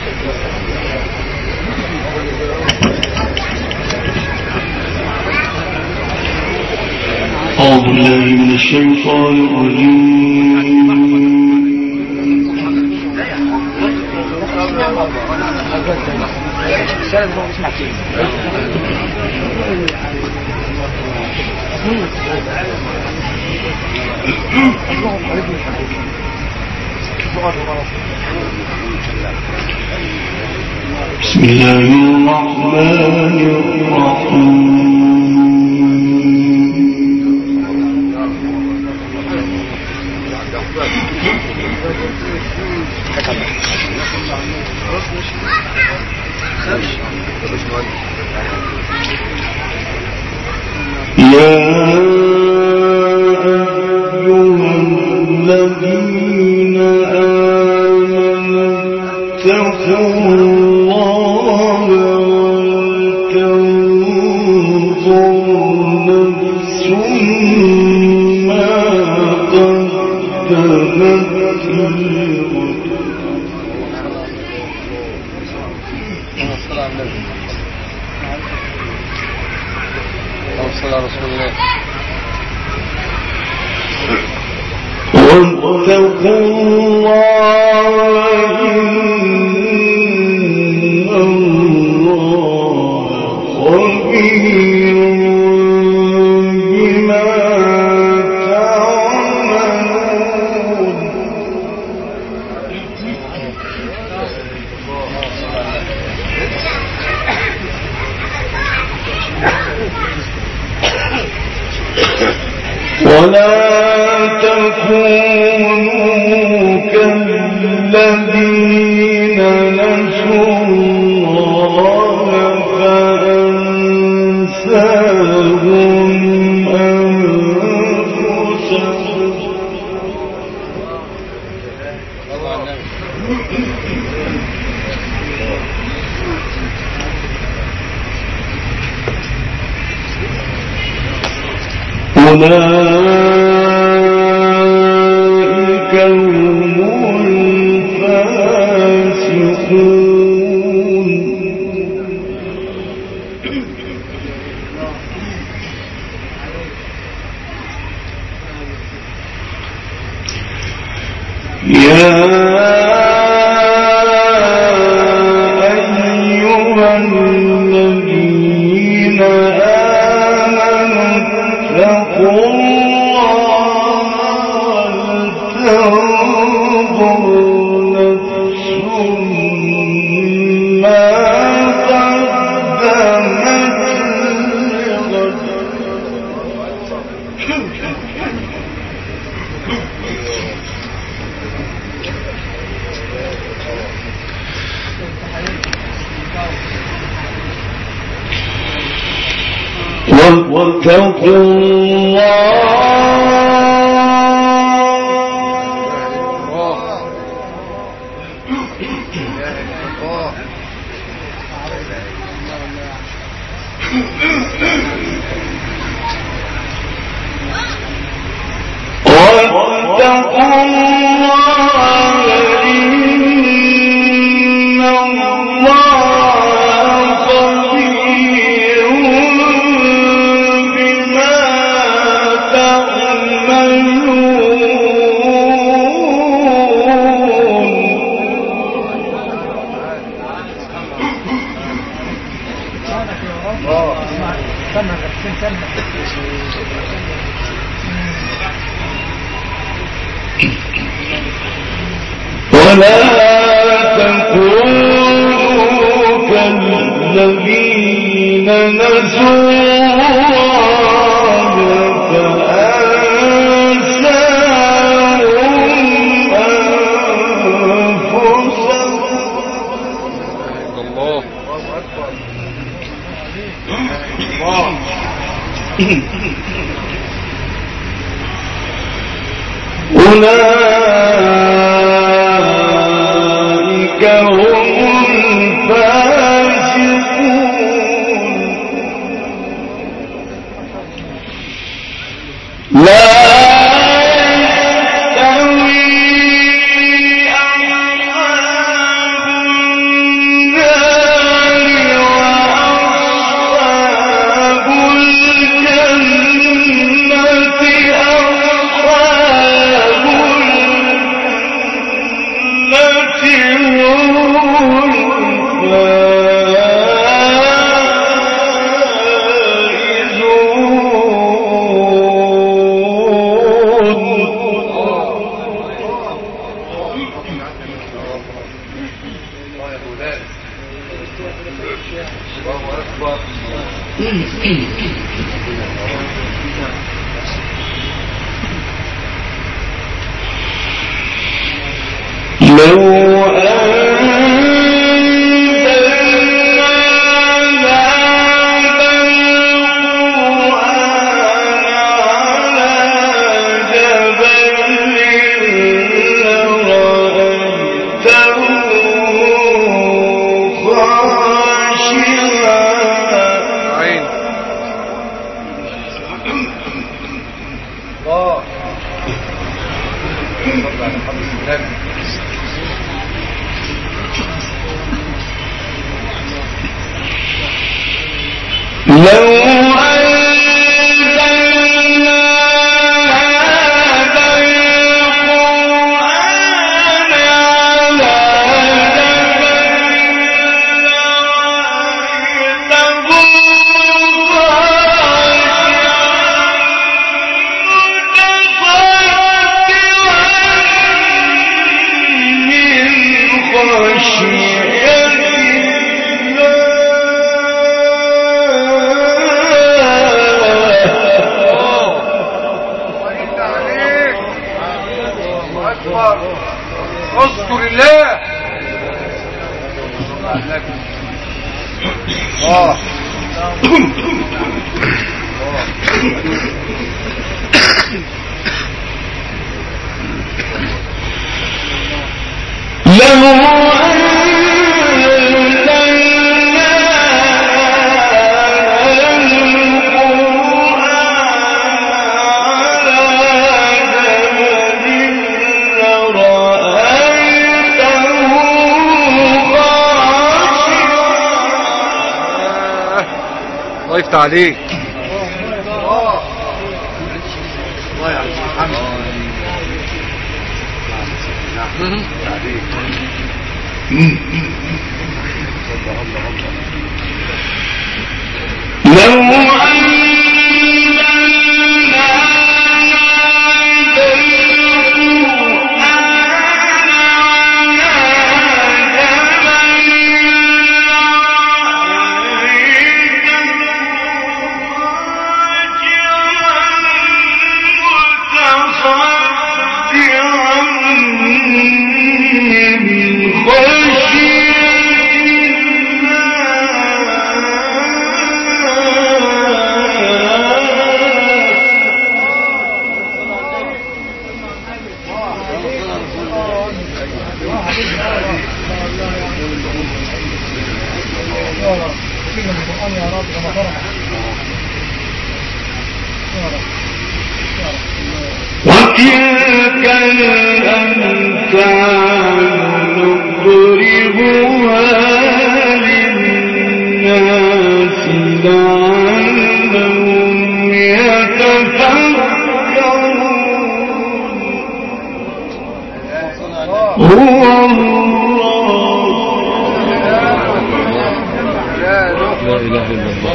أعوذ بالله من الشيطان الرجيم. بسم الله الرحمن الرحيم. يا أيها الذين آمنوا اتقوا الله ولتنظر نفس ما قدمت لغد. واتقوا الله إن الله خبير بما تعملون. ولا تكونوا كالذين نسوا الله فأنساهم أنفسهم. أولئك هم الفاسقون. يا أيها الذين آمنوا اتقوا الله ولتنظر نفس ما قدمت لغد. واتقوا ولا تكونوا كالذين نسوا الله فأنساهم أنفسهم. الله أكبر. أولئك هم الفاسقون. لا يستوي أصحاب ضيفت عليك وتلك الأمثال نضربها للناس لعلهم يتفكرون هو لا إله إلا الله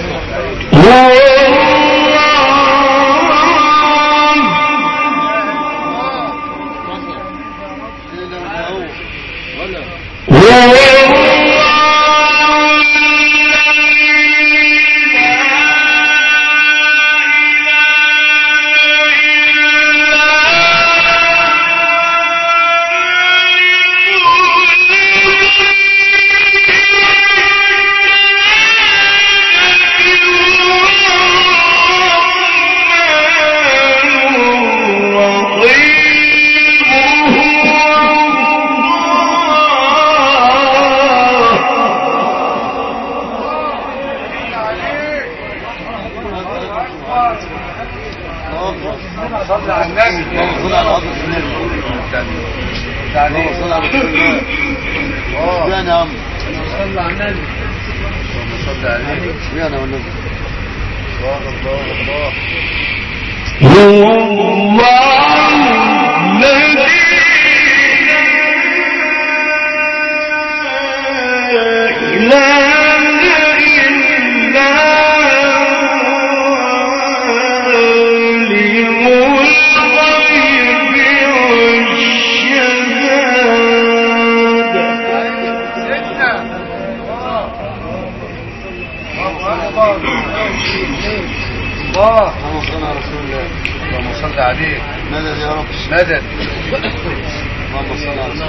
الله اللهم صل على رسول الله. اللهم صل عليه. مدد يا رب. مدد. اللهم صل على رسول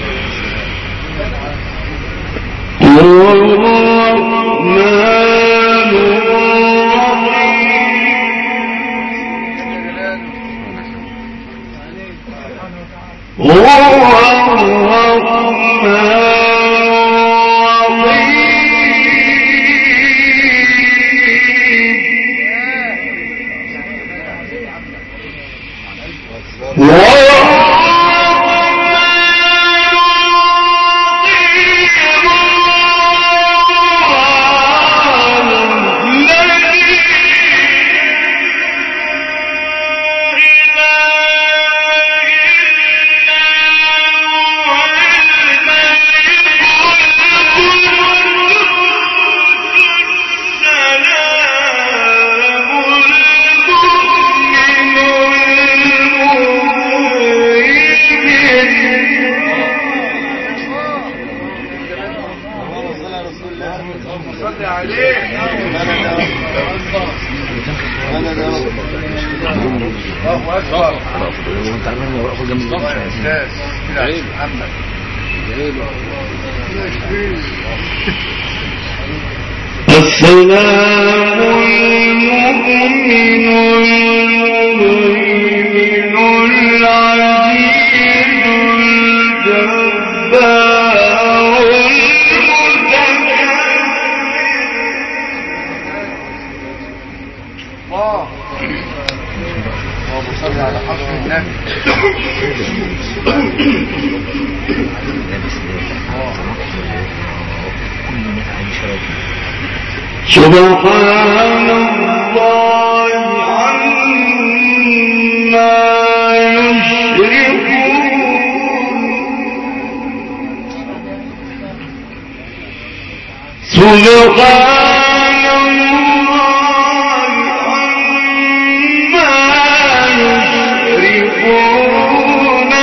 السلام المؤمن المهيمن العزيز الجبار المتكبر. اللهم صل على حضرة النبي. سبحان الله عما يشركون. سبحان الله عما يشركون.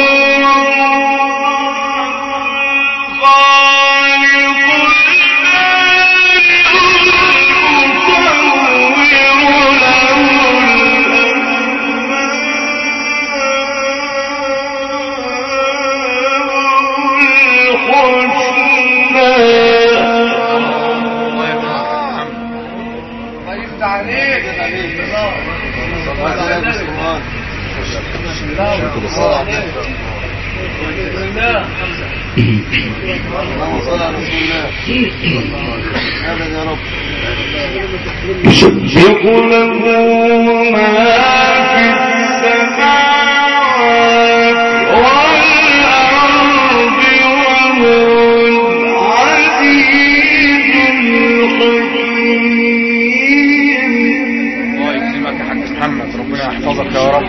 يسبح له ما في السماوات والأرض وهو العزيز الحكيم. الله يكرمك يا حاج محمد، ربنا يحفظك يا رب.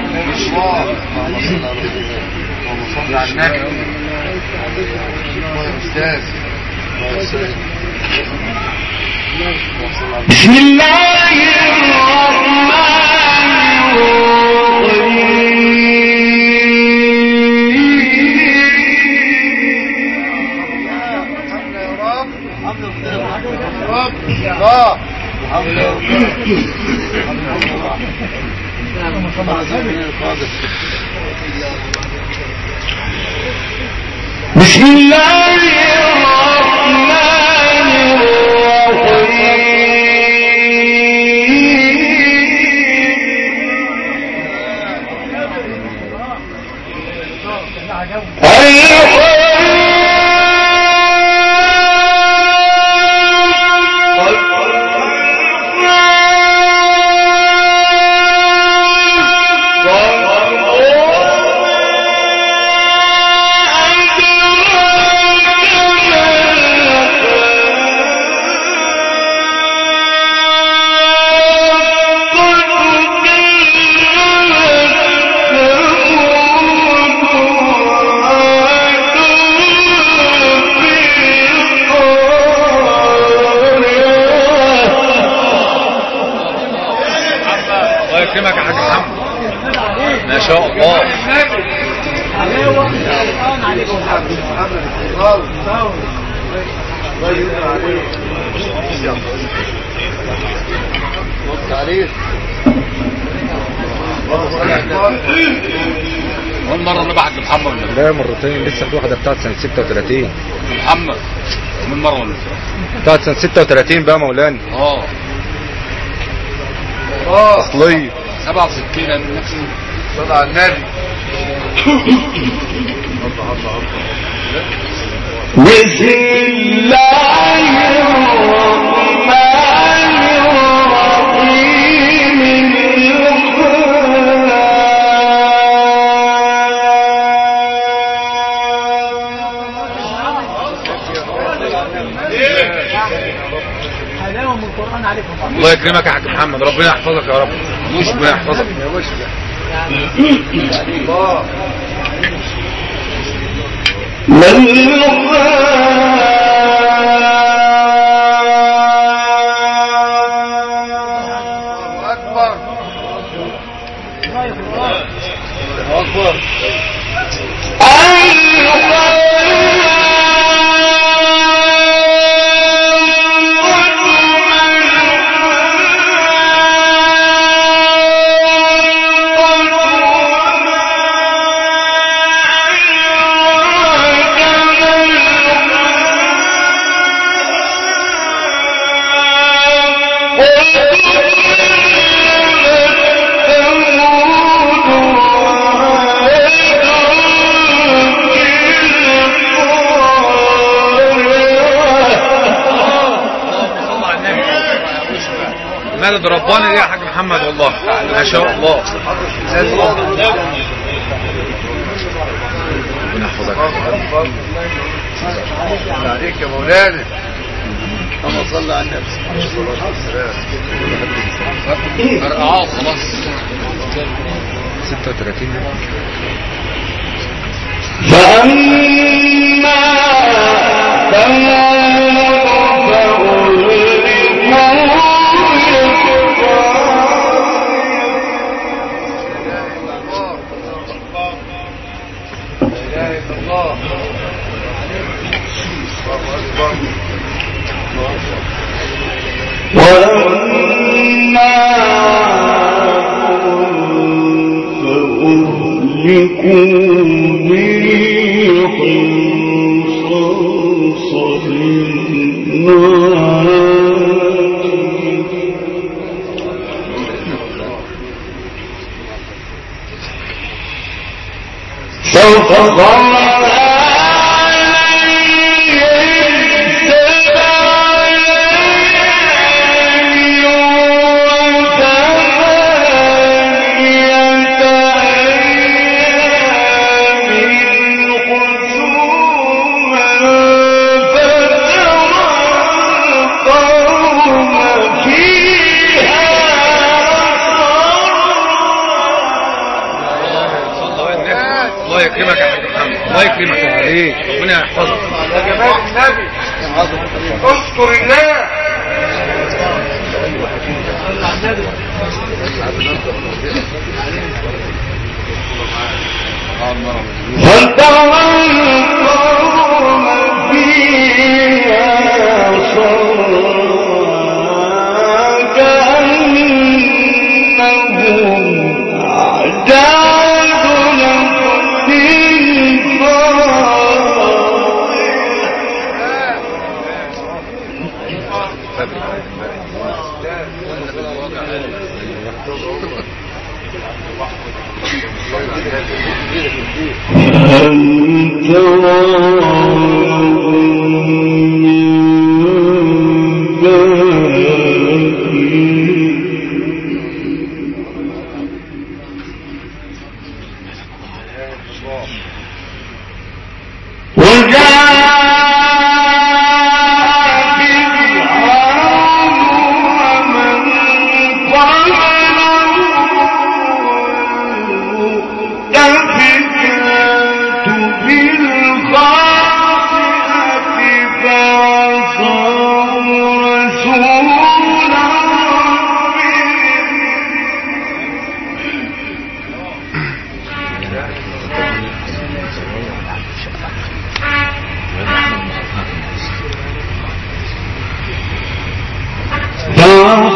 اللهم صل على النبي. أستاذ. بسم الله الرحمن الرحيم. بسم الله الرحمن يكرمك يا حاج محمد، ما شاء الله. تعريف والمرة اللي بعد محمد لا مرتين، لسه في واحدة بتاعت سنة 36. محمد من مرة ولا بتاعت سنة 36 بقى مولانا. أصلية 67 من نفس صلى على النبي. بسم الله الرحمن الرحيم. الله يكرمك يا حاج محمد، ربنا يحفظك يا رب. ربنا يحفظك. مدد رباني دي يا حاج محمد، والله ما شاء الله. ربنا يحفظك عليك يا مولانا. اللهم صل على النبي. خلاص 36. فأما الله يكرمك عليك، ربنا يحفظك. يا جمال النبي اشكر الله. فترى القوم فيها صرعى كأنهم أعداد نخل هل ترى بالخاطئين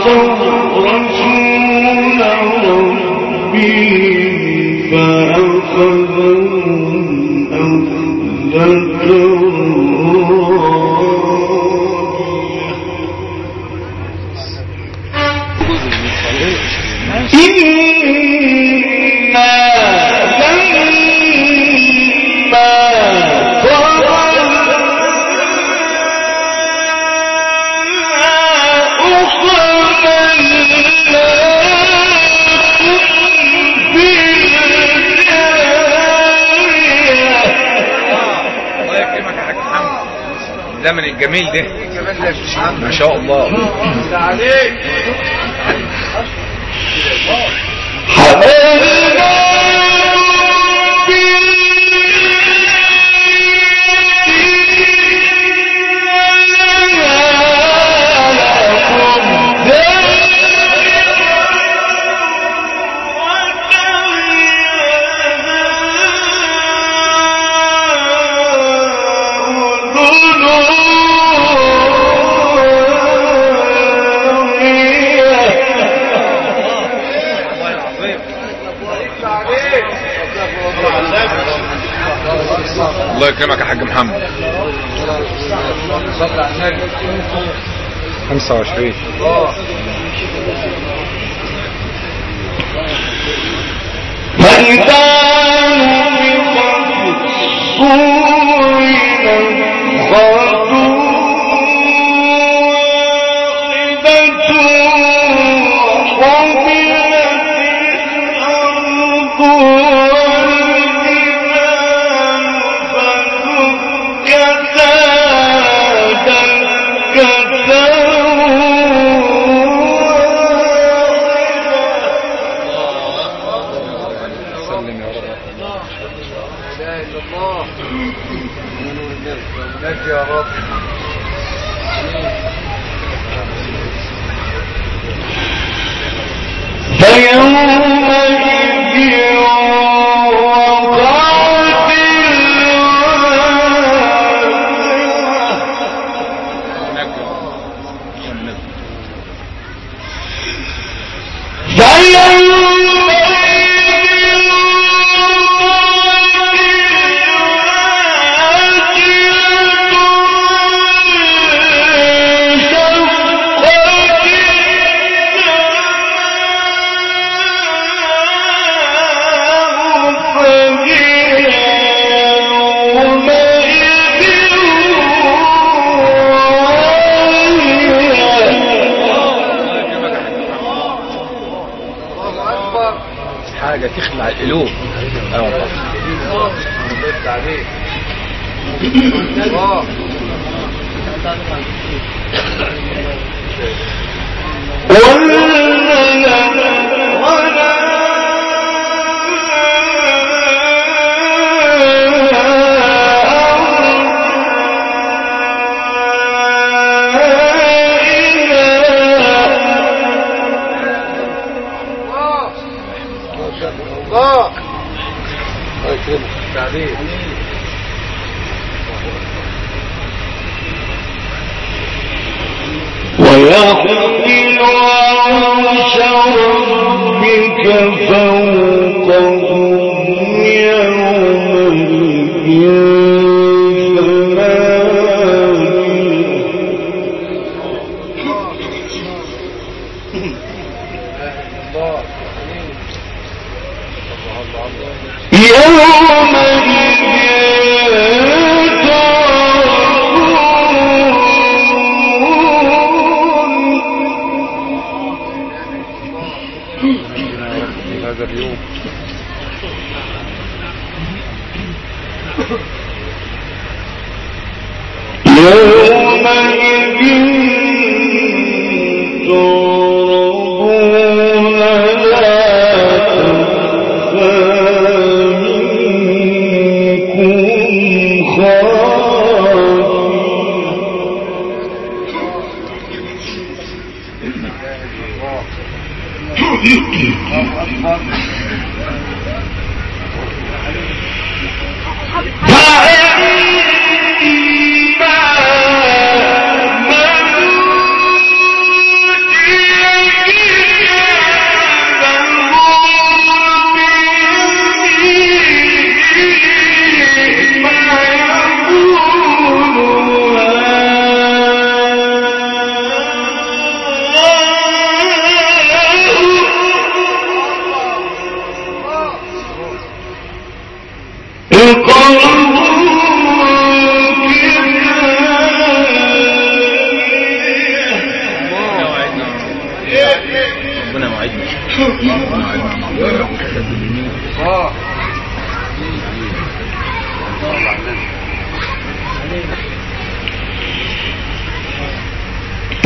الزمن الجميل ده ما شاء الله عليك. الله يكرمك يا حاج محمد. صلى على النبي. 25 يا رب. حاجة تخلع القلوب. والله ويحمل عرش ربك فوقهم يومئذ هذا اليوم فأما من أوتي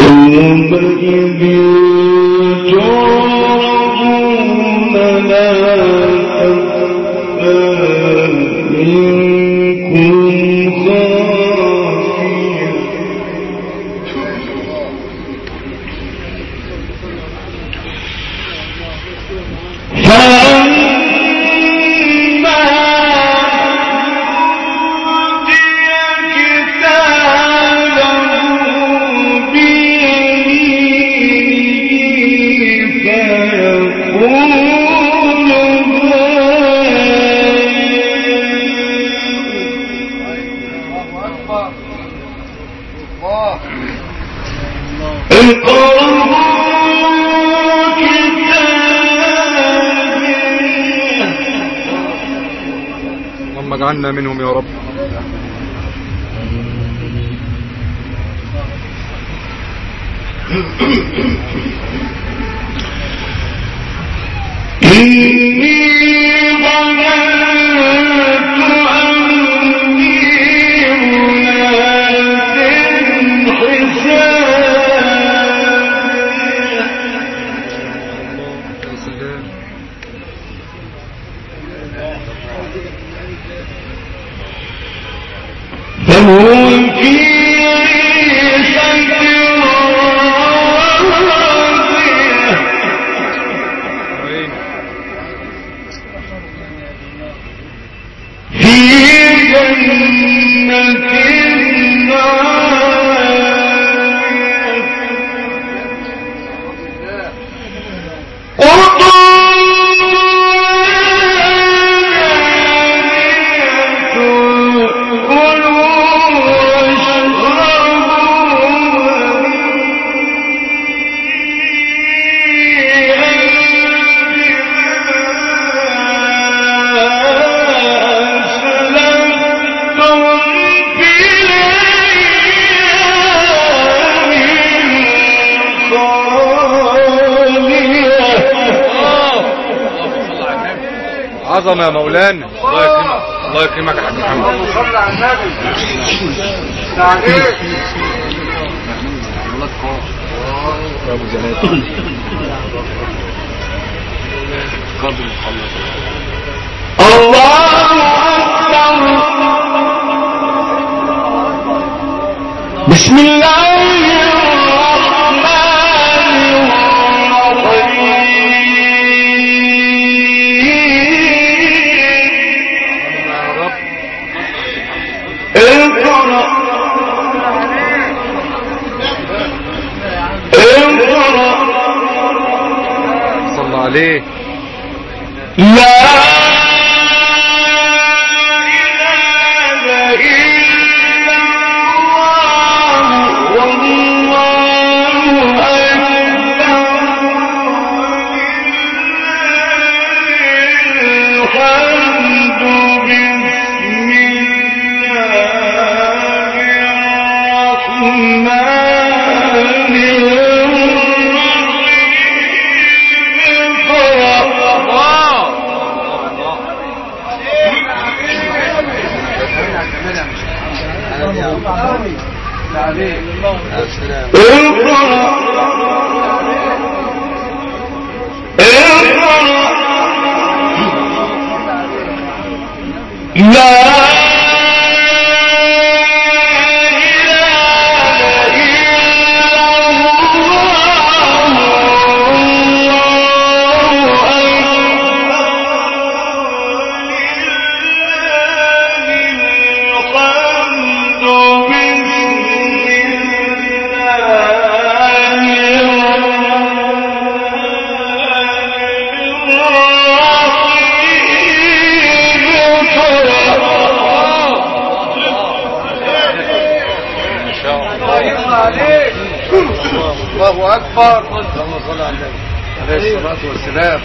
اللهم اجعلنا منهم يا رب. عظمة يا مولانا. الله يكرمك، الله يكرمك يا حاج محمد. اللهم صل على النبي. عليك يا ابو زناد. الله أكبر. بسم الله صلى عليه. لا الله أكبر. اللهم صل على النبي عليه الصلاة والسلام.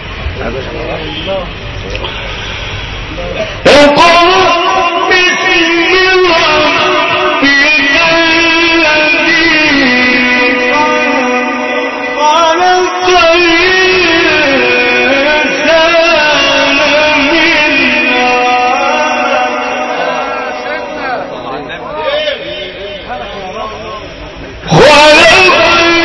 خلق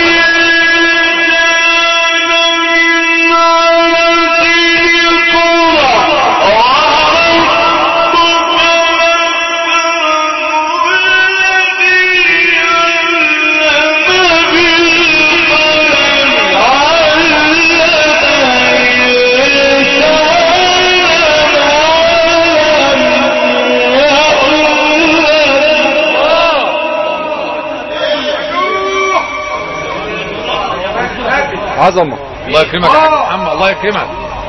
عظمة. الله يكرمك يا حاج محمد، الله يكرمك.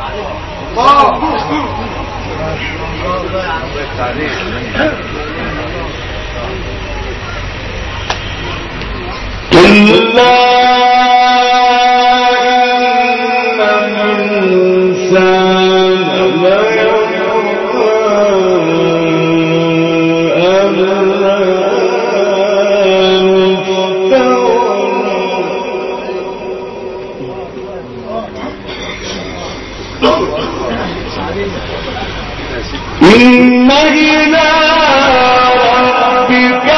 إن إلى ربك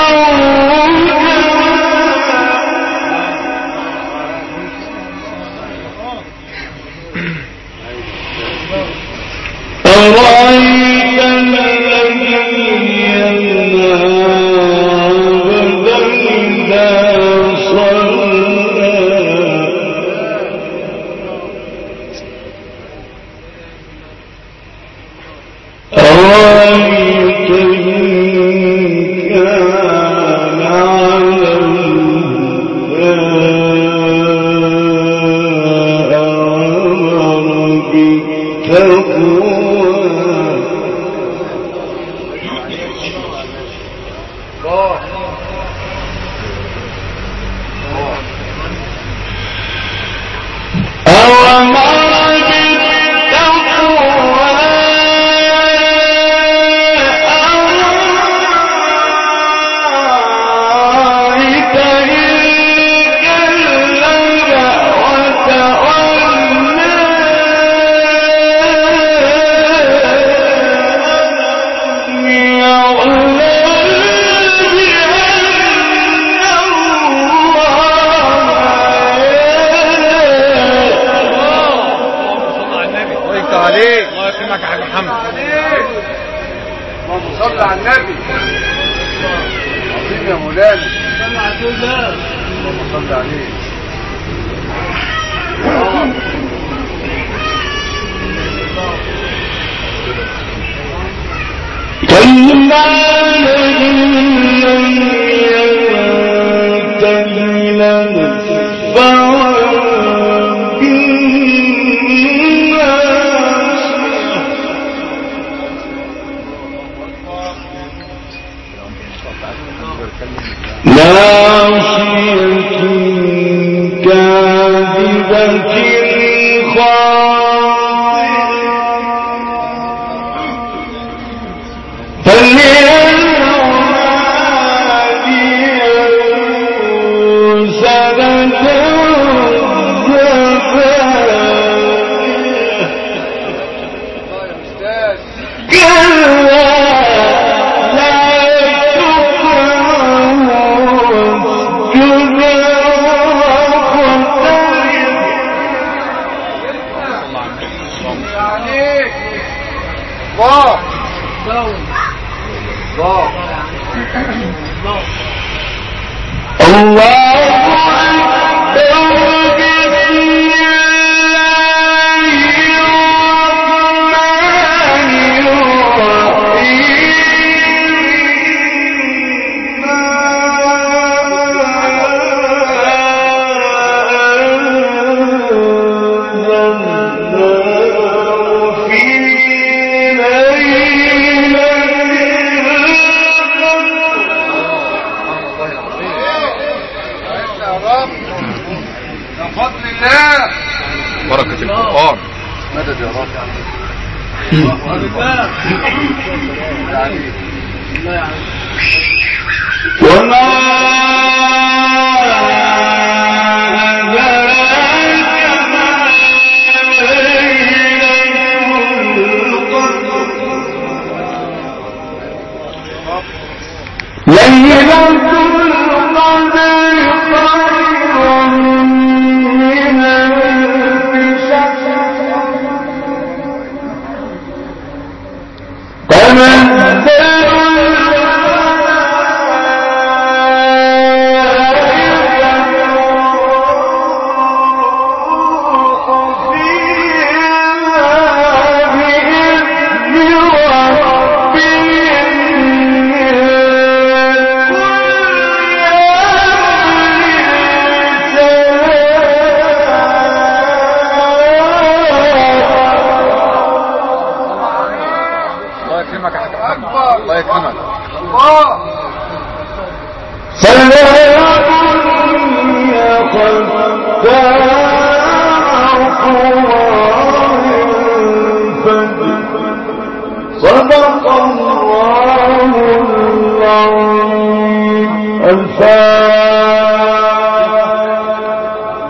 أرأيت الذي ينهى عبدا إذا صلى أرأيت إن كان على الهدى أمر بالتقوى الله يكرمك يا حاج محمد. اللهم صل على النبي. عظيم يا مولانا. اللهم صل عليه. كلا لئن ينته لنسفعا ناصية كاذبة خاطئة فليدع ناديه سنده بركة القرآن. مدد يا رب. وما ليلة القدر خير من ألف شهر تنزل صدق الله العظيم. الفاتحة.